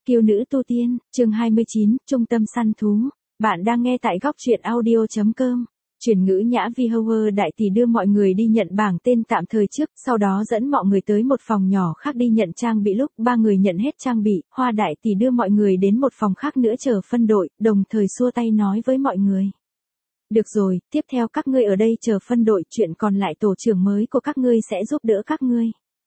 Kiêu nữ tu tiên, chương 29, trung tâm săn thú. Bạn đang nghe tại góc truyện audio.com. Chuyển ngữ nhã Vihower đại tỷ đưa mọi người đi nhận bảng tên tạm thời trước, sau đó dẫn mọi người tới một phòng nhỏ khác đi nhận trang bị. Lúc ba người nhận hết trang bị, Hoa đại tỷ đưa mọi người đến một phòng khác nữa chờ phân đội, đồng thời xua tay nói với mọi người. Được rồi, tiếp theo các ngươi ở đây chờ phân đội, chuyện còn lại tổ trưởng mới của các ngươi sẽ giúp đỡ các ngươi.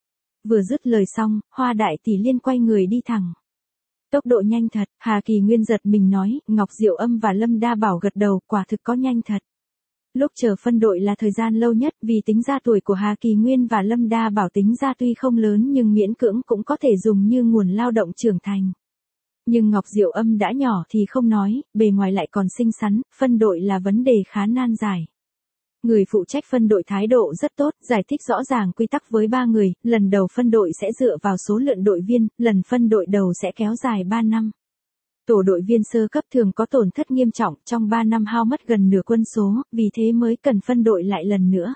Vừa dứt lời xong, Hoa đại tỷ liên quay người đi thẳng. Tốc độ nhanh thật, Hà Kỳ Nguyên giật mình nói, Ngọc Diệu Âm và Lâm Đa Bảo gật đầu, quả thực có nhanh thật. Lúc chờ phân đội là thời gian lâu nhất, vì tính ra tuổi của Hà Kỳ Nguyên và Lâm Đa Bảo tính ra tuy không lớn nhưng miễn cưỡng cũng có thể dùng như nguồn lao động trưởng thành. Nhưng Ngọc Diệu Âm đã nhỏ thì không nói, bề ngoài lại còn xinh xắn, phân đội là vấn đề khá nan giải. Người phụ trách phân đội thái độ rất tốt, giải thích rõ ràng quy tắc với ba người, lần đầu phân đội sẽ dựa vào số lượng đội viên, lần phân đội đầu sẽ kéo dài 3 năm. Tổ đội viên sơ cấp thường có tổn thất nghiêm trọng, trong 3 năm hao mất gần nửa quân số, vì thế mới cần phân đội lại lần nữa.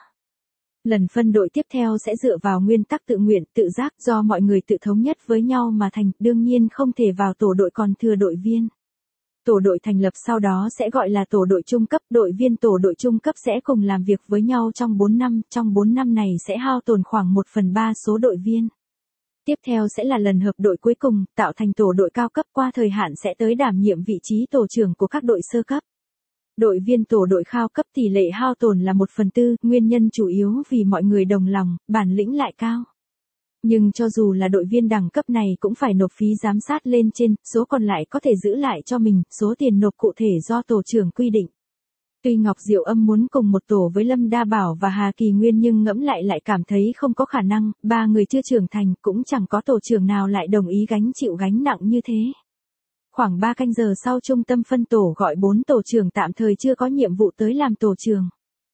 Lần phân đội tiếp theo sẽ dựa vào nguyên tắc tự nguyện, tự giác do mọi người tự thống nhất với nhau mà thành, đương nhiên không thể vào tổ đội còn thừa đội viên. Tổ đội thành lập sau đó sẽ gọi là tổ đội trung cấp, đội viên tổ đội trung cấp sẽ cùng làm việc với nhau trong 4 năm, trong 4 năm này sẽ hao tổn khoảng 1/3 số đội viên. Tiếp theo sẽ là lần hợp đội cuối cùng, tạo thành tổ đội cao cấp, qua thời hạn sẽ tới đảm nhiệm vị trí tổ trưởng của các đội sơ cấp. Đội viên tổ đội cao cấp tỷ lệ hao tổn là 1/4, nguyên nhân chủ yếu vì mọi người đồng lòng, bản lĩnh lại cao. Nhưng cho dù là đội viên đẳng cấp này cũng phải nộp phí giám sát lên trên, số còn lại có thể giữ lại cho mình, số tiền nộp cụ thể do tổ trưởng quy định. Tuy Ngọc Diệu Âm muốn cùng một tổ với Lâm Đa Bảo và Hà Kỳ Nguyên nhưng ngẫm lại cảm thấy không có khả năng, ba người chưa trưởng thành cũng chẳng có tổ trưởng nào lại đồng ý gánh chịu gánh nặng như thế. Khoảng 3 canh giờ sau trung tâm phân tổ gọi 4 tổ trưởng tạm thời chưa có nhiệm vụ tới làm tổ trưởng.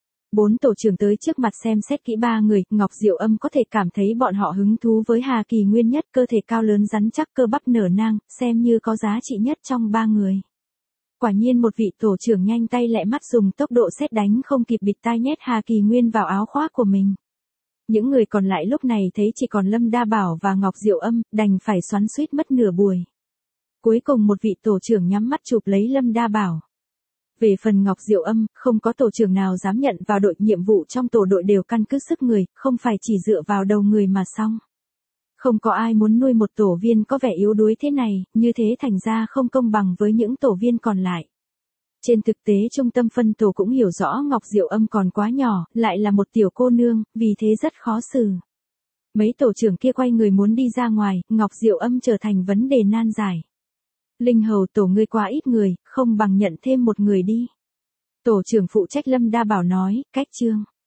4 tổ trưởng tới trước mặt xem xét kỹ ba người, Ngọc Diệu Âm có thể cảm thấy bọn họ hứng thú với Hà Kỳ Nguyên nhất, cơ thể cao lớn rắn chắc, cơ bắp nở nang, xem như có giá trị nhất trong ba người. Quả nhiên một vị tổ trưởng nhanh tay lẹ mắt dùng tốc độ sét đánh không kịp bịt tai nhét Hà Kỳ Nguyên vào áo khoác của mình. Những người còn lại lúc này thấy chỉ còn Lâm Đa Bảo và Ngọc Diệu Âm, đành phải xoắn xuýt mất nửa buổi. Cuối cùng một vị tổ trưởng nhắm mắt chụp lấy Lâm Đa Bảo. Về phần Ngọc Diệu Âm, không có tổ trưởng nào dám nhận vào đội, nhiệm vụ trong tổ đội đều căn cứ sức người, không phải chỉ dựa vào đầu người mà xong. Không có ai muốn nuôi một tổ viên có vẻ yếu đuối thế này, như thế thành ra không công bằng với những tổ viên còn lại. Trên thực tế trung tâm phân tổ cũng hiểu rõ Ngọc Diệu Âm còn quá nhỏ, lại là một tiểu cô nương, vì thế rất khó xử. Mấy tổ trưởng kia quay người muốn đi ra ngoài, Ngọc Diệu Âm trở thành vấn đề nan giải. Linh hầu tổ ngươi quá ít người, không bằng nhận thêm một người đi. Tổ trưởng phụ trách Lâm Đa Bảo nói, cách chương.